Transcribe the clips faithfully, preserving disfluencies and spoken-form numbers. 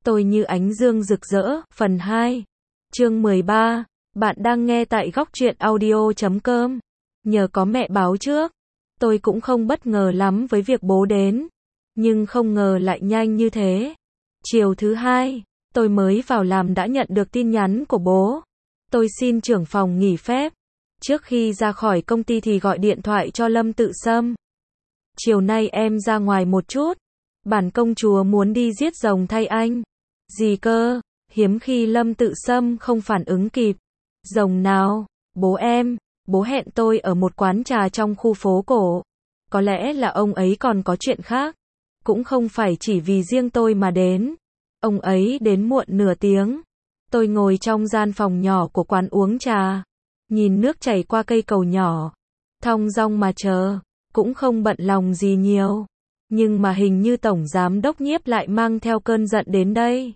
Tôi như ánh dương rực rỡ, phần hai. Chương mười ba. Bạn đang nghe tại góc truyện audio chấm com. Nhờ có mẹ báo trước, tôi cũng không bất ngờ lắm với việc bố đến. Nhưng không ngờ lại nhanh như thế. Chiều thứ hai, tôi mới vào làm đã nhận được tin nhắn của bố. Tôi xin trưởng phòng nghỉ phép. Trước khi ra khỏi công ty thì gọi điện thoại cho Lâm Tự Sâm. Chiều nay em ra ngoài một chút. Bản công chúa muốn đi giết rồng thay anh. Gì cơ? Hiếm khi Lâm Tự Sâm không phản ứng kịp. Rồng nào? Bố em. Bố hẹn tôi ở một quán trà trong khu phố cổ. Có lẽ là ông ấy còn có chuyện khác. Cũng không phải chỉ vì riêng tôi mà đến. Ông ấy đến muộn nửa tiếng. Tôi ngồi trong gian phòng nhỏ của quán uống trà. Nhìn nước chảy qua cây cầu nhỏ. Thong dong mà chờ. Cũng không bận lòng gì nhiều. Nhưng mà hình như Tổng Giám Đốc Nhiếp lại mang theo cơn giận đến đây.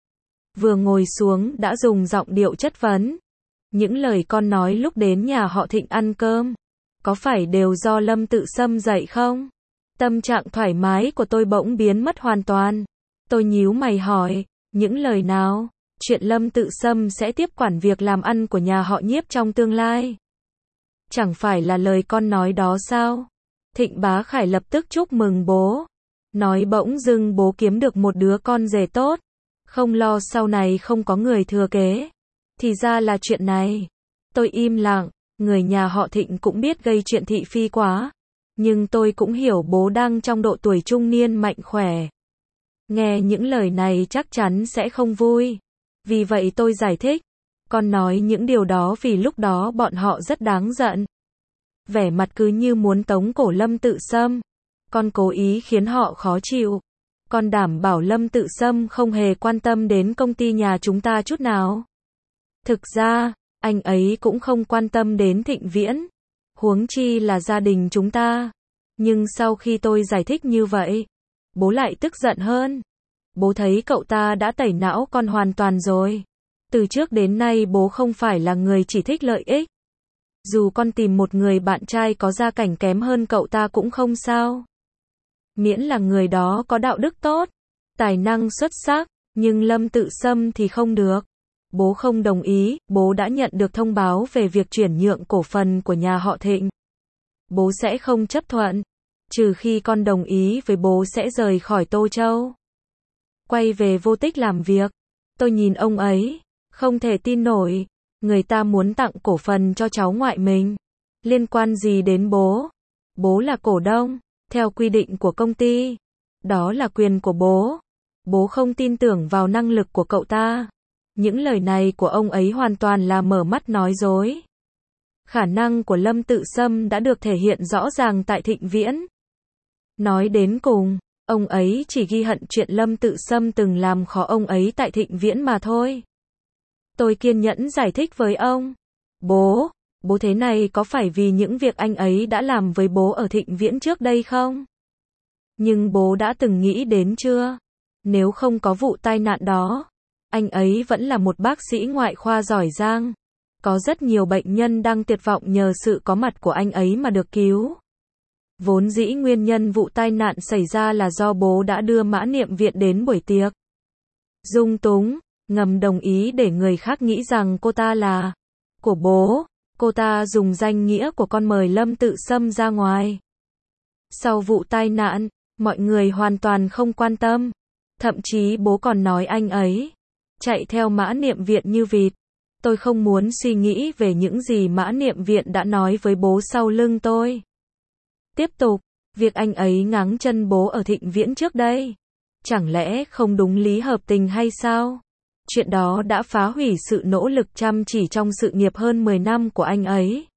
Vừa ngồi xuống đã dùng giọng điệu chất vấn. Những lời con nói lúc đến nhà họ Thịnh ăn cơm, có phải đều do Lâm Tự Sâm dạy không? Tâm trạng thoải mái của tôi bỗng biến mất hoàn toàn. Tôi nhíu mày hỏi, những lời nào? Chuyện Lâm Tự Sâm sẽ tiếp quản việc làm ăn của nhà họ Nhiếp trong tương lai. Chẳng phải là lời con nói đó sao? Thịnh Bá Khải lập tức chúc mừng bố. Nói bỗng dưng bố kiếm được một đứa con rể tốt. Không lo sau này không có người thừa kế. Thì ra là chuyện này. Tôi im lặng. Người nhà họ Thịnh cũng biết gây chuyện thị phi quá. Nhưng tôi cũng hiểu bố đang trong độ tuổi trung niên mạnh khỏe. Nghe những lời này chắc chắn sẽ không vui. Vì vậy tôi giải thích. Con nói những điều đó vì lúc đó bọn họ rất đáng giận. Vẻ mặt cứ như muốn tống cổ Lâm Tự Sâm. Con cố ý khiến họ khó chịu. Con đảm bảo Lâm Tự Sâm không hề quan tâm đến công ty nhà chúng ta chút nào. Thực ra, anh ấy cũng không quan tâm đến Thịnh Viễn. Huống chi là gia đình chúng ta. Nhưng sau khi tôi giải thích như vậy, bố lại tức giận hơn. Bố thấy cậu ta đã tẩy não con hoàn toàn rồi. Từ trước đến nay bố không phải là người chỉ thích lợi ích. Dù con tìm một người bạn trai có gia cảnh kém hơn cậu ta cũng không sao. Miễn là người đó có đạo đức tốt, tài năng xuất sắc, nhưng Lâm Tự Sâm thì không được. Bố không đồng ý, bố đã nhận được thông báo về việc chuyển nhượng cổ phần của nhà họ Thịnh. Bố sẽ không chấp thuận, trừ khi con đồng ý với bố sẽ rời khỏi Tô Châu. Quay về Vô Tích làm việc, tôi nhìn ông ấy, không thể tin nổi. Người ta muốn tặng cổ phần cho cháu ngoại mình. Liên quan gì đến bố? Bố là cổ đông, theo quy định của công ty. Đó là quyền của bố. Bố không tin tưởng vào năng lực của cậu ta. Những lời này của ông ấy hoàn toàn là mở mắt nói dối. Khả năng của Lâm Tự Sâm đã được thể hiện rõ ràng tại Thịnh Viễn. Nói đến cùng, ông ấy chỉ ghi hận chuyện Lâm Tự Sâm từng làm khó ông ấy tại Thịnh Viễn mà thôi. Tôi kiên nhẫn giải thích với ông. Bố, bố thế này có phải vì những việc anh ấy đã làm với bố ở Thịnh Viễn trước đây không? Nhưng bố đã từng nghĩ đến chưa? Nếu không có vụ tai nạn đó, anh ấy vẫn là một bác sĩ ngoại khoa giỏi giang. Có rất nhiều bệnh nhân đang tuyệt vọng nhờ sự có mặt của anh ấy mà được cứu. Vốn dĩ nguyên nhân vụ tai nạn xảy ra là do bố đã đưa Mã Niệm Viện đến buổi tiệc. Dung túng, ngầm đồng ý để người khác nghĩ rằng cô ta là của bố. Cô ta dùng danh nghĩa của con mời Lâm Tự Sâm ra ngoài. Sau vụ tai nạn, mọi người hoàn toàn không quan tâm. Thậm chí bố còn nói anh ấy chạy theo Mã Niệm Viện như vịt. Tôi không muốn suy nghĩ về những gì Mã Niệm Viện đã nói với bố sau lưng tôi. Tiếp tục, việc anh ấy ngáng chân bố ở Thịnh Viễn trước đây, chẳng lẽ không đúng lý hợp tình hay sao? Chuyện đó đã phá hủy sự nỗ lực chăm chỉ trong sự nghiệp hơn mười năm của anh ấy.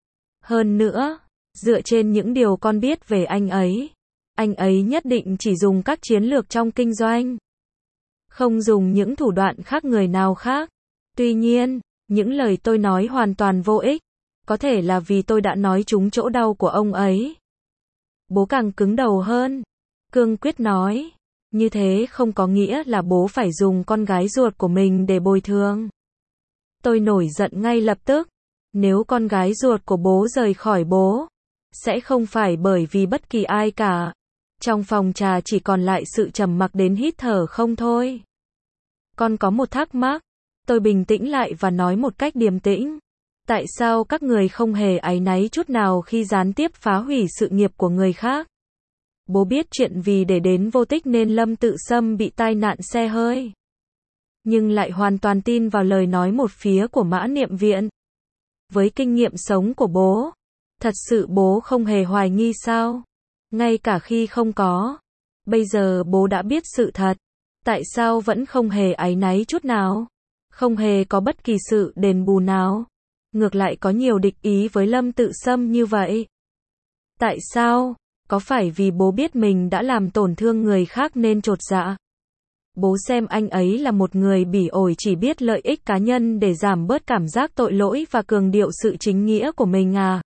Hơn nữa, dựa trên những điều con biết về anh ấy, anh ấy nhất định chỉ dùng các chiến lược trong kinh doanh. Không dùng những thủ đoạn khác người nào khác. Tuy nhiên, những lời tôi nói hoàn toàn vô ích. Có thể là vì tôi đã nói trúng chỗ đau của ông ấy. Bố càng cứng đầu hơn. Cương quyết nói. Như thế không có nghĩa là bố phải dùng con gái ruột của mình để bồi thường. Tôi nổi giận ngay lập tức. Nếu con gái ruột của bố rời khỏi bố, sẽ không phải bởi vì bất kỳ ai cả. Trong phòng trà chỉ còn lại sự trầm mặc đến hít thở không thôi. Con có một thắc mắc. Tôi bình tĩnh lại và nói một cách điềm tĩnh. Tại sao các người không hề áy náy chút nào khi gián tiếp phá hủy sự nghiệp của người khác? Bố biết chuyện vì để đến vô tích nên Lâm Tự Sâm bị tai nạn xe hơi. Nhưng lại hoàn toàn tin vào lời nói một phía của Mã Niệm Viện. Với kinh nghiệm sống của bố, thật sự bố không hề hoài nghi sao? Ngay cả khi không có. Bây giờ bố đã biết sự thật. Tại sao vẫn không hề áy náy chút nào? Không hề có bất kỳ sự đền bù nào. Ngược lại có nhiều địch ý với Lâm Tự Sâm như vậy. Tại sao? Có phải vì bố biết mình đã làm tổn thương người khác nên chột dạ? Bố xem anh ấy là một người bỉ ổi chỉ biết lợi ích cá nhân để giảm bớt cảm giác tội lỗi và cường điệu sự chính nghĩa của mình à?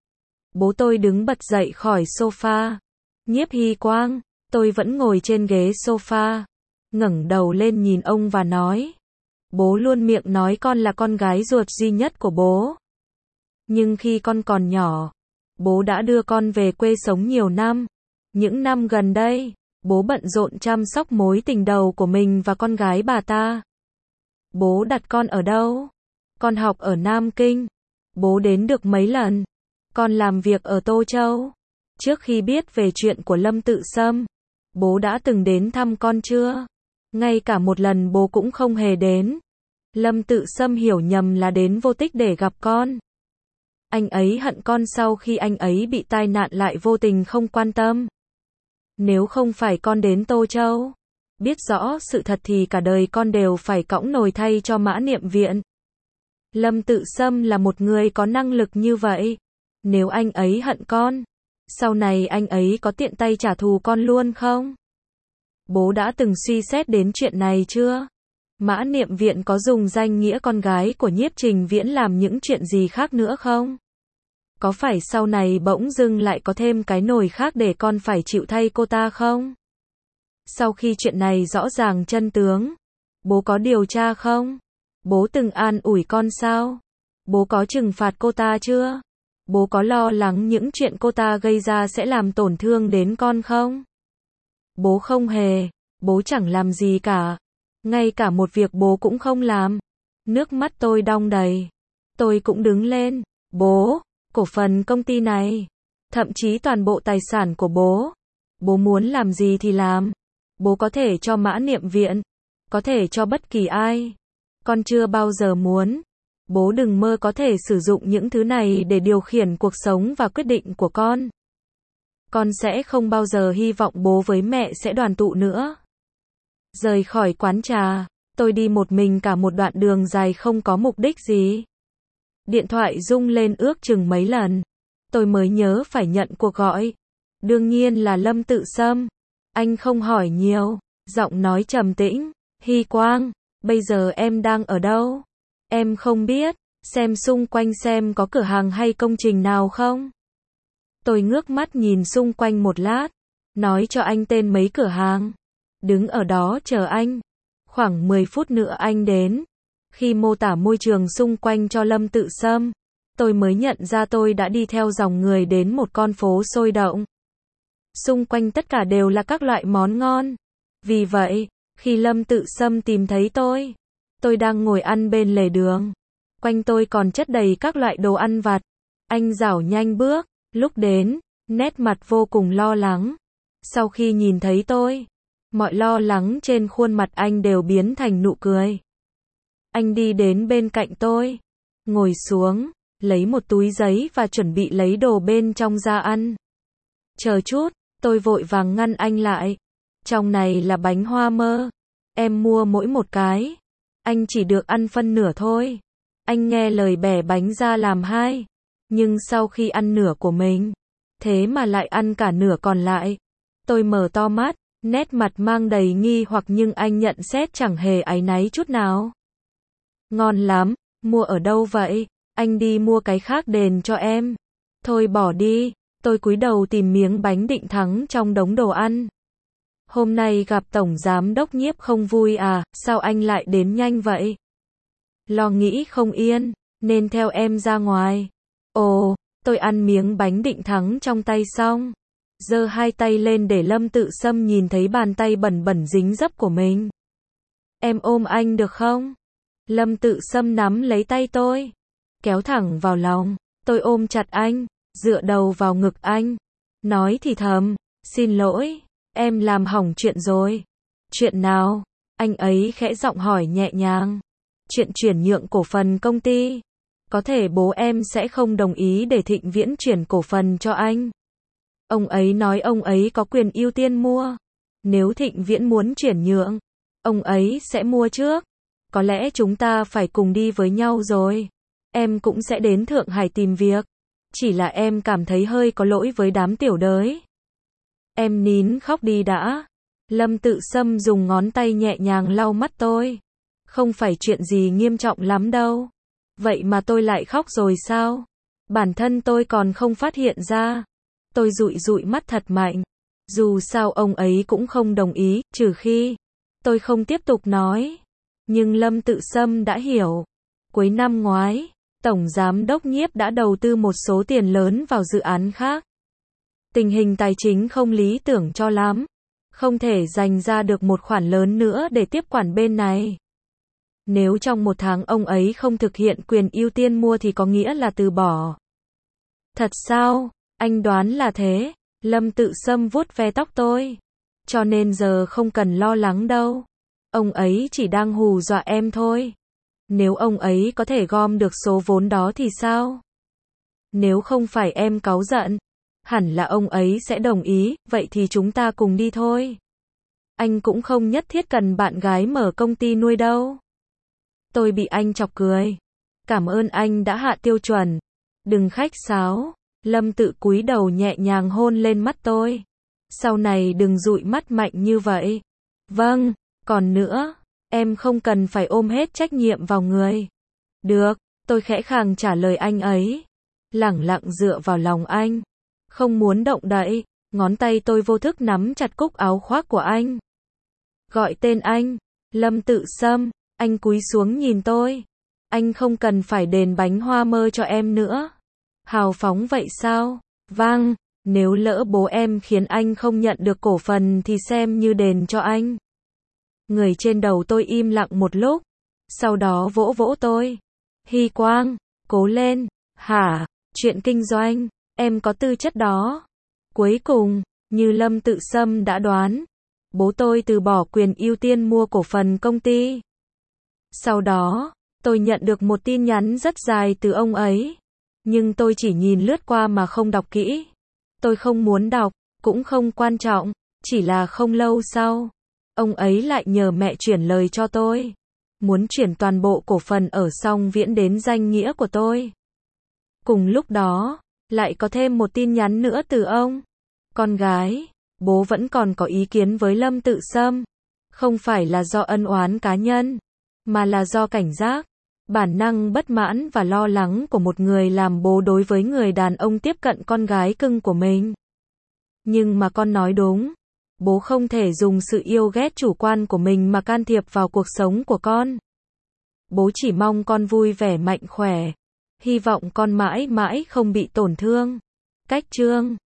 Bố tôi đứng bật dậy khỏi sofa. Nhiếp Hy Quang, tôi vẫn ngồi trên ghế sofa, ngẩng đầu lên nhìn ông và nói. Bố luôn miệng nói con là con gái ruột duy nhất của bố. Nhưng khi con còn nhỏ, bố đã đưa con về quê sống nhiều năm. Những năm gần đây, bố bận rộn chăm sóc mối tình đầu của mình và con gái bà ta. Bố đặt con ở đâu? Con học ở Nam Kinh. Bố đến được mấy lần? Con làm việc ở Tô Châu. Trước khi biết về chuyện của Lâm Tự Sâm, bố đã từng đến thăm con chưa? Ngay cả một lần bố cũng không hề đến. Lâm Tự Sâm hiểu nhầm là đến vô tích để gặp con. Anh ấy hận con sau khi anh ấy bị tai nạn lại vô tình không quan tâm. Nếu không phải con đến Tô Châu, biết rõ sự thật thì cả đời con đều phải cõng nồi thay cho Mã Niệm Viện. Lâm Tự Sâm là một người có năng lực như vậy. Nếu anh ấy hận con, sau này anh ấy có tiện tay trả thù con luôn không? Bố đã từng suy xét đến chuyện này chưa? Mã Niệm Viện có dùng danh nghĩa con gái của Nhiếp Trình Viễn làm những chuyện gì khác nữa không? Có phải sau này bỗng dưng lại có thêm cái nồi khác để con phải chịu thay cô ta không? Sau khi chuyện này rõ ràng chân tướng, bố có điều tra không? Bố từng an ủi con sao? Bố có trừng phạt cô ta chưa? Bố có lo lắng những chuyện cô ta gây ra sẽ làm tổn thương đến con không? Bố không hề, bố chẳng làm gì cả. Ngay cả một việc bố cũng không làm. Nước mắt tôi đong đầy. Tôi cũng đứng lên. Bố, cổ phần công ty này, thậm chí toàn bộ tài sản của bố. Bố muốn làm gì thì làm. Bố có thể cho Mã Niệm Viện, có thể cho bất kỳ ai. Con chưa bao giờ muốn. Bố đừng mơ có thể sử dụng những thứ này để điều khiển cuộc sống và quyết định của con. Con sẽ không bao giờ hy vọng bố với mẹ sẽ đoàn tụ nữa. Rời khỏi quán trà, tôi đi một mình cả một đoạn đường dài không có mục đích gì. Điện thoại rung lên ước chừng mấy lần. Tôi mới nhớ phải nhận cuộc gọi. Đương nhiên là Lâm Tự Sâm. Anh không hỏi nhiều. Giọng nói trầm tĩnh. Hy Quang, bây giờ em đang ở đâu? Em không biết. Xem xung quanh xem có cửa hàng hay công trình nào không? Tôi ngước mắt nhìn xung quanh một lát. Nói cho anh tên mấy cửa hàng. Đứng ở đó chờ anh. Khoảng mười phút nữa anh đến. Khi mô tả môi trường xung quanh cho Lâm Tự Sâm, tôi mới nhận ra tôi đã đi theo dòng người đến một con phố sôi động. Xung quanh tất cả đều là các loại món ngon. Vì vậy, khi Lâm Tự Sâm tìm thấy tôi, tôi đang ngồi ăn bên lề đường. Quanh tôi còn chất đầy các loại đồ ăn vặt. Anh rảo nhanh bước, lúc đến, nét mặt vô cùng lo lắng. Sau khi nhìn thấy tôi, mọi lo lắng trên khuôn mặt anh đều biến thành nụ cười. Anh đi đến bên cạnh tôi, ngồi xuống, lấy một túi giấy và chuẩn bị lấy đồ bên trong ra ăn. Chờ chút, tôi vội vàng ngăn anh lại. Trong này là bánh hoa mơ. Em mua mỗi một cái. Anh chỉ được ăn phân nửa thôi. Anh nghe lời bẻ bánh ra làm hai. Nhưng sau khi ăn nửa của mình, thế mà lại ăn cả nửa còn lại. Tôi mở to mắt, nét mặt mang đầy nghi hoặc nhưng anh nhận xét chẳng hề áy náy chút nào. Ngon lắm, mua ở đâu vậy? Anh đi mua cái khác đền cho em. Thôi bỏ đi, tôi cúi đầu tìm miếng bánh định thắng trong đống đồ ăn. Hôm nay gặp Tổng Giám Đốc Nhiếp không vui à, sao anh lại đến nhanh vậy? Lo nghĩ không yên, nên theo em ra ngoài. Ồ, tôi ăn miếng bánh định thắng trong tay xong. Giơ hai tay lên để Lâm Tự Sâm nhìn thấy bàn tay bẩn bẩn dính dấp của mình. em ôm anh được không? Lâm Tự Sâm nắm lấy tay tôi, kéo thẳng vào lòng, tôi ôm chặt anh, dựa đầu vào ngực anh, nói thì thầm, xin lỗi, em làm hỏng chuyện rồi. Chuyện nào? Anh ấy khẽ giọng hỏi nhẹ nhàng. Chuyện chuyển nhượng cổ phần công ty. Có thể bố em sẽ không đồng ý để Thịnh Viễn chuyển cổ phần cho anh. Ông ấy nói ông ấy có quyền ưu tiên mua. Nếu Thịnh Viễn muốn chuyển nhượng, ông ấy sẽ mua trước. Có lẽ chúng ta phải cùng đi với nhau rồi. Em cũng sẽ đến Thượng Hải tìm việc. Chỉ là em cảm thấy hơi có lỗi với đám tiểu đới. Em nín khóc đi đã. Lâm Tự Sâm dùng ngón tay nhẹ nhàng lau mắt tôi. Không phải chuyện gì nghiêm trọng lắm đâu. Vậy mà tôi lại khóc rồi sao? Bản thân tôi còn không phát hiện ra. Tôi dụi dụi mắt thật mạnh. Dù sao ông ấy cũng không đồng ý, trừ khi tôi không tiếp tục nói. Nhưng Lâm Tự Sâm đã hiểu. Cuối năm ngoái, Tổng Giám đốc Nhiếp đã đầu tư một số tiền lớn vào dự án khác. Tình hình tài chính không lý tưởng cho lắm. Không thể dành ra được một khoản lớn nữa để tiếp quản bên này. Nếu trong một tháng ông ấy không thực hiện quyền ưu tiên mua thì có nghĩa là từ bỏ. Thật sao? Anh đoán là thế. Lâm Tự Sâm vuốt ve tóc tôi. Cho nên giờ không cần lo lắng đâu. Ông ấy chỉ đang hù dọa em thôi. Nếu ông ấy có thể gom được số vốn đó thì sao? Nếu không phải em cáu giận, hẳn là ông ấy sẽ đồng ý, vậy thì chúng ta cùng đi thôi. Anh cũng không nhất thiết cần bạn gái mở công ty nuôi đâu. Tôi bị anh chọc cười. Cảm ơn anh đã hạ tiêu chuẩn. Đừng khách sáo. Lâm Tự cúi đầu nhẹ nhàng hôn lên mắt tôi. Sau này đừng dụi mắt mạnh như vậy. Vâng, còn nữa, em không cần phải ôm hết trách nhiệm vào người. Được, tôi khẽ khàng trả lời anh ấy. Lẳng lặng dựa vào lòng anh. Không muốn động đậy, ngón tay tôi vô thức nắm chặt cúc áo khoác của anh. Gọi tên anh, Lâm Tự Sâm, anh cúi xuống nhìn tôi. Anh không cần phải đền bánh hoa mơ cho em nữa. Hào phóng vậy sao? Vâng, nếu lỡ bố em khiến anh không nhận được cổ phần thì xem như đền cho anh. Người trên đầu tôi im lặng một lúc, sau đó vỗ vỗ tôi. Hy Quang, cố lên. Hả? Chuyện kinh doanh, em có tư chất đó. Cuối cùng, như Lâm Tự Sâm đã đoán, bố tôi từ bỏ quyền ưu tiên mua cổ phần công ty. Sau đó, tôi nhận được một tin nhắn rất dài từ ông ấy. Nhưng tôi chỉ nhìn lướt qua mà không đọc kỹ. Tôi không muốn đọc, cũng không quan trọng, chỉ là không lâu sau, ông ấy lại nhờ mẹ chuyển lời cho tôi. Muốn chuyển toàn bộ cổ phần ở Song Viễn đến danh nghĩa của tôi. Cùng lúc đó, lại có thêm một tin nhắn nữa từ ông. Con gái, bố vẫn còn có ý kiến với Lâm Tự Sâm. Không phải là do ân oán cá nhân, mà là do cảnh giác, bản năng bất mãn và lo lắng của một người làm bố đối với người đàn ông tiếp cận con gái cưng của mình. Nhưng mà con nói đúng. Bố không thể dùng sự yêu ghét chủ quan của mình mà can thiệp vào cuộc sống của con. Bố chỉ mong con vui vẻ mạnh khỏe. Hy vọng con mãi mãi không bị tổn thương. Cách chương